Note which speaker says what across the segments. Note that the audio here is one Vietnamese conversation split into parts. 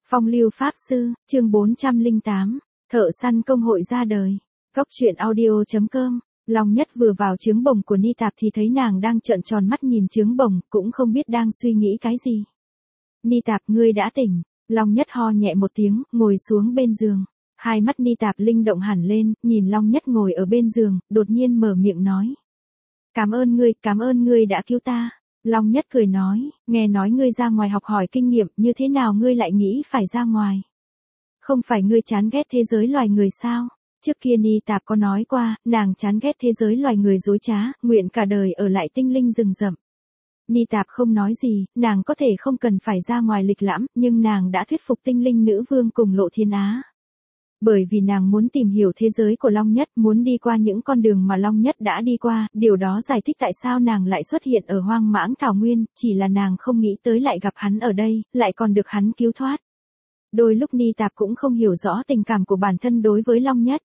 Speaker 1: Phong lưu Pháp Sư, chương 408, thợ săn công hội ra đời. Góc truyện audio.com. Long Nhất vừa vào trướng bồng của Ni Tạp thì thấy nàng đang trợn tròn mắt nhìn trướng bồng, cũng không biết đang suy nghĩ cái gì. Ni Tạp, ngươi đã tỉnh. Long Nhất ho nhẹ một tiếng, ngồi xuống bên giường. Hai mắt Ni Tạp linh động hẳn lên, nhìn Long Nhất ngồi ở bên giường, đột nhiên mở miệng nói. Cảm ơn ngươi đã cứu ta. Long Nhất cười nói, nghe nói ngươi ra ngoài học hỏi kinh nghiệm, như thế nào ngươi lại nghĩ phải ra ngoài? Không phải ngươi chán ghét thế giới loài người sao? Trước kia Ni Tạp có nói qua, nàng chán ghét thế giới loài người dối trá, nguyện cả đời ở lại tinh linh rừng rậm. Ni Tạp không nói gì, nàng có thể không cần phải ra ngoài lịch lãm, nhưng nàng đã thuyết phục tinh linh nữ vương cùng Lộ Thiên Á. Bởi vì nàng muốn tìm hiểu thế giới của Long Nhất, muốn đi qua những con đường mà Long Nhất đã đi qua, điều đó giải thích tại sao nàng lại xuất hiện ở hoang mãng thảo nguyên, chỉ là nàng không nghĩ tới lại gặp hắn ở đây, lại còn được hắn cứu thoát. Đôi lúc Ni Tạp cũng không hiểu rõ tình cảm của bản thân đối với Long Nhất.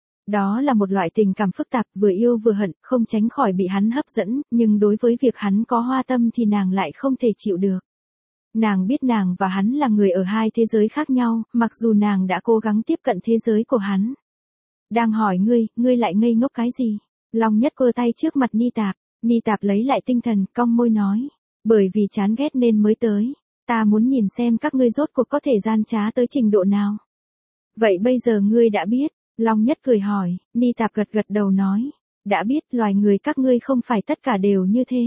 Speaker 1: Đó là một loại tình cảm phức tạp, vừa yêu vừa hận, không tránh khỏi bị hắn hấp dẫn, nhưng đối với việc hắn có hoa tâm thì nàng lại không thể chịu được. Nàng biết nàng và hắn là người ở hai thế giới khác nhau, mặc dù nàng đã cố gắng tiếp cận thế giới của hắn. Đang hỏi ngươi lại ngây ngốc cái gì? Long Nhất quơ tay trước mặt Ni Tạp lấy lại tinh thần, cong môi nói. Bởi vì chán ghét nên mới tới. Ta muốn nhìn xem các ngươi rốt cuộc có thể gian trá tới trình độ nào. Vậy bây giờ ngươi đã biết? Long Nhất cười hỏi, Ni Tạp gật đầu nói. Đã biết, loài người các ngươi không phải tất cả đều như thế.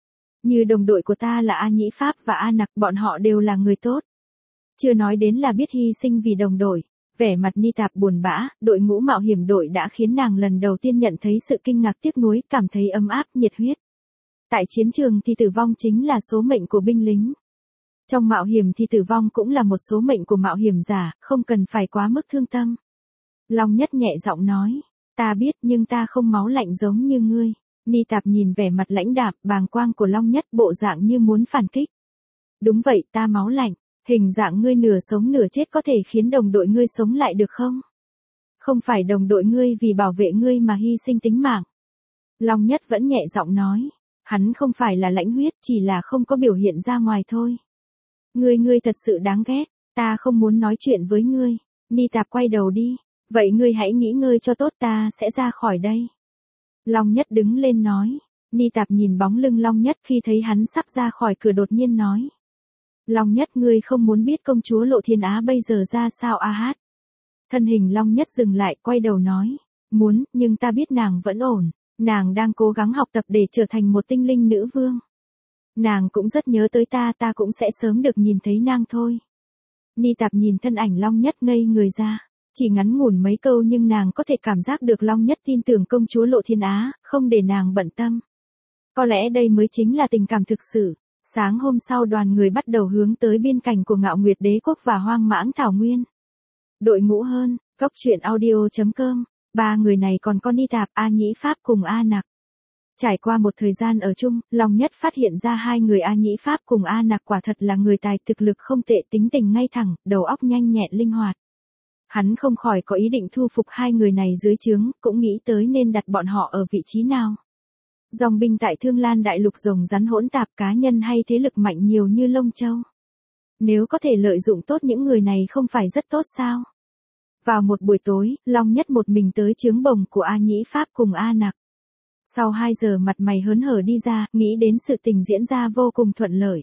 Speaker 1: Như đồng đội của ta là A Nhĩ Pháp và A Nặc, bọn họ đều là người tốt. Chưa nói đến là biết hy sinh vì đồng đội. Vẻ mặt Ni Tạp buồn bã, đội ngũ mạo hiểm đội đã khiến nàng lần đầu tiên nhận thấy sự kinh ngạc tiếc nuối, cảm thấy ấm áp, nhiệt huyết. Tại chiến trường thì tử vong chính là số mệnh của binh lính. Trong mạo hiểm thì tử vong cũng là một số mệnh của mạo hiểm giả, không cần phải quá mức thương tâm. Long Nhất nhẹ giọng nói, ta biết nhưng ta không máu lạnh giống như ngươi. Ni Tạp nhìn vẻ mặt lãnh đạm, bàng quang của Long Nhất bộ dạng như muốn phản kích. Đúng vậy, ta máu lạnh, hình dạng ngươi nửa sống nửa chết có thể khiến đồng đội ngươi sống lại được không? Không phải đồng đội ngươi vì bảo vệ ngươi mà hy sinh tính mạng. Long Nhất vẫn nhẹ giọng nói, hắn không phải là lãnh huyết, chỉ là không có biểu hiện ra ngoài thôi. Ngươi thật sự đáng ghét, ta không muốn nói chuyện với ngươi. Ni Tạp quay đầu đi, vậy ngươi hãy nghỉ ngơi cho tốt, ta sẽ ra khỏi đây. Long Nhất đứng lên nói. Ni Tạp nhìn bóng lưng Long Nhất khi thấy hắn sắp ra khỏi cửa đột nhiên nói. Long Nhất, ngươi không muốn biết công chúa Lộ Thiên Á bây giờ ra sao a hát? Thân hình Long Nhất dừng lại, quay đầu nói. Muốn, nhưng ta biết nàng vẫn ổn. Nàng đang cố gắng học tập để trở thành một tinh linh nữ vương. Nàng cũng rất nhớ tới ta cũng sẽ sớm được nhìn thấy nàng thôi. Ni Tạp nhìn thân ảnh Long Nhất ngây người ra. Chỉ ngắn ngủn mấy câu nhưng nàng có thể cảm giác được Long Nhất tin tưởng công chúa Lộ Thiên Á, không để nàng bận tâm. Có lẽ đây mới chính là tình cảm thực sự. Sáng hôm sau đoàn người bắt đầu hướng tới biên cảnh của Ngạo Nguyệt Đế quốc và hoang mãng thảo nguyên. Đội ngũ hơn, góc truyện audio.com, ba người này còn có Ni Tạp, A Nhĩ Pháp cùng A Nặc. Trải qua một thời gian ở chung, Long Nhất phát hiện ra hai người A Nhĩ Pháp cùng A Nặc quả thật là người tài thực lực không tệ, tính tình ngay thẳng, đầu óc nhanh nhẹn linh hoạt. Hắn không khỏi có ý định thu phục hai người này dưới trướng, cũng nghĩ tới nên đặt bọn họ ở vị trí nào. Dòng binh tại Thương Lan Đại Lục rồng rắn hỗn tạp, cá nhân hay thế lực mạnh nhiều như lông châu. Nếu có thể lợi dụng tốt những người này không phải rất tốt sao? Vào một buổi tối, Long Nhất một mình tới trướng bồng của A Nhĩ Pháp cùng A Nặc. Sau 2 giờ mặt mày hớn hở đi ra, nghĩ đến sự tình diễn ra vô cùng thuận lợi.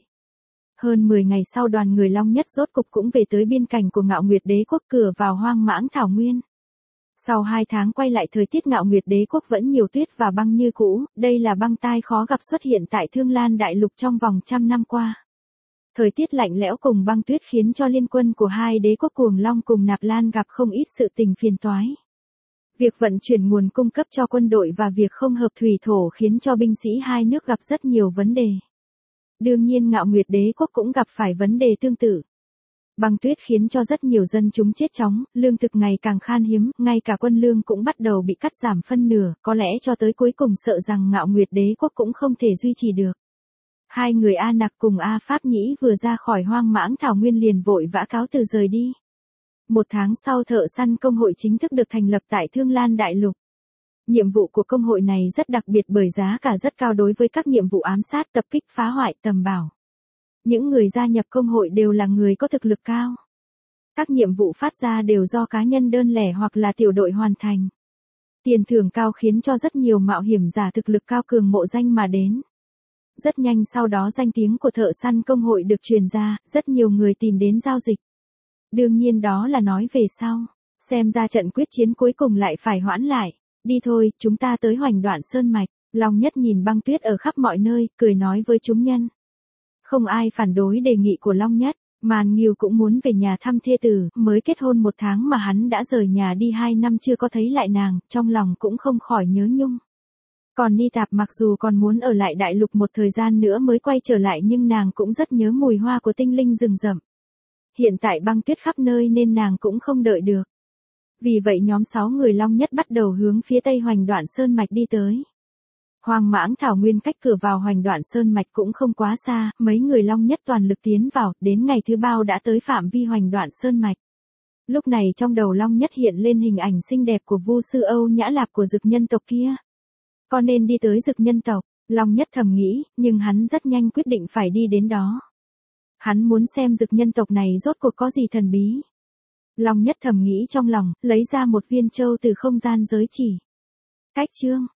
Speaker 1: Hơn 10 ngày sau đoàn người Long Nhất rốt cục cũng về tới biên cảnh của Ngạo Nguyệt Đế quốc, cửa vào hoang mãng thảo nguyên. Sau 2 tháng quay lại, thời tiết Ngạo Nguyệt Đế quốc vẫn nhiều tuyết và băng như cũ, đây là băng tai khó gặp xuất hiện tại Thương Lan Đại Lục trong vòng 100 năm qua. Thời tiết lạnh lẽo cùng băng tuyết khiến cho liên quân của hai đế quốc Cuồng Long cùng Nạp Lan gặp không ít sự tình phiền toái. Việc vận chuyển nguồn cung cấp cho quân đội và việc không hợp thủy thổ khiến cho binh sĩ hai nước gặp rất nhiều vấn đề. Đương nhiên Ngạo Nguyệt Đế quốc cũng gặp phải vấn đề tương tự. Băng tuyết khiến cho rất nhiều dân chúng chết chóng, lương thực ngày càng khan hiếm, ngay cả quân lương cũng bắt đầu bị cắt giảm phân nửa, có lẽ cho tới cuối cùng sợ rằng Ngạo Nguyệt Đế quốc cũng không thể duy trì được. Hai người A Nặc cùng A Pháp Nhĩ vừa ra khỏi hoang mãng thảo nguyên liền vội vã cáo từ rời đi. 1 tháng sau thợ săn công hội chính thức được thành lập tại Thương Lan Đại Lục. Nhiệm vụ của công hội này rất đặc biệt bởi giá cả rất cao đối với các nhiệm vụ ám sát, tập kích, phá hoại, tầm bảo. Những người gia nhập công hội đều là người có thực lực cao. Các nhiệm vụ phát ra đều do cá nhân đơn lẻ hoặc là tiểu đội hoàn thành. Tiền thưởng cao khiến cho rất nhiều mạo hiểm giả thực lực cao cường mộ danh mà đến. Rất nhanh sau đó danh tiếng của thợ săn công hội được truyền ra, rất nhiều người tìm đến giao dịch. Đương nhiên đó là nói về sau. Xem ra trận quyết chiến cuối cùng lại phải hoãn lại. Đi thôi, chúng ta tới Hoành Đoạn Sơn Mạch. Long Nhất nhìn băng tuyết ở khắp mọi nơi, cười nói với chúng nhân. Không ai phản đối đề nghị của Long Nhất. Màn Nghiêu cũng muốn về nhà thăm thê tử, mới kết hôn 1 tháng mà hắn đã rời nhà đi 2 năm chưa có thấy lại nàng, trong lòng cũng không khỏi nhớ nhung. Còn Ni Tạp mặc dù còn muốn ở lại đại lục một thời gian nữa mới quay trở lại nhưng nàng cũng rất nhớ mùi hoa của tinh linh rừng rậm. Hiện tại băng tuyết khắp nơi nên nàng cũng không đợi được. Vì vậy nhóm 6 người Long Nhất bắt đầu hướng phía tây Hoành Đoạn Sơn Mạch đi tới. Hoang mãng thảo nguyên cách cửa vào Hoành Đoạn Sơn Mạch cũng không quá xa, mấy người Long Nhất toàn lực tiến vào, đến ngày thứ 3 đã tới phạm vi Hoành Đoạn Sơn Mạch. Lúc này trong đầu Long Nhất hiện lên hình ảnh xinh đẹp của Vu sư Âu Nhã Lạp của Dực nhân tộc kia. Có nên đi tới Dực nhân tộc, Long Nhất thầm nghĩ, nhưng hắn rất nhanh quyết định phải đi đến đó. Hắn muốn xem Dực nhân tộc này rốt cuộc có gì thần bí. Long Nhất thầm nghĩ trong lòng, lấy ra một viên châu từ không gian giới chỉ. Cách chương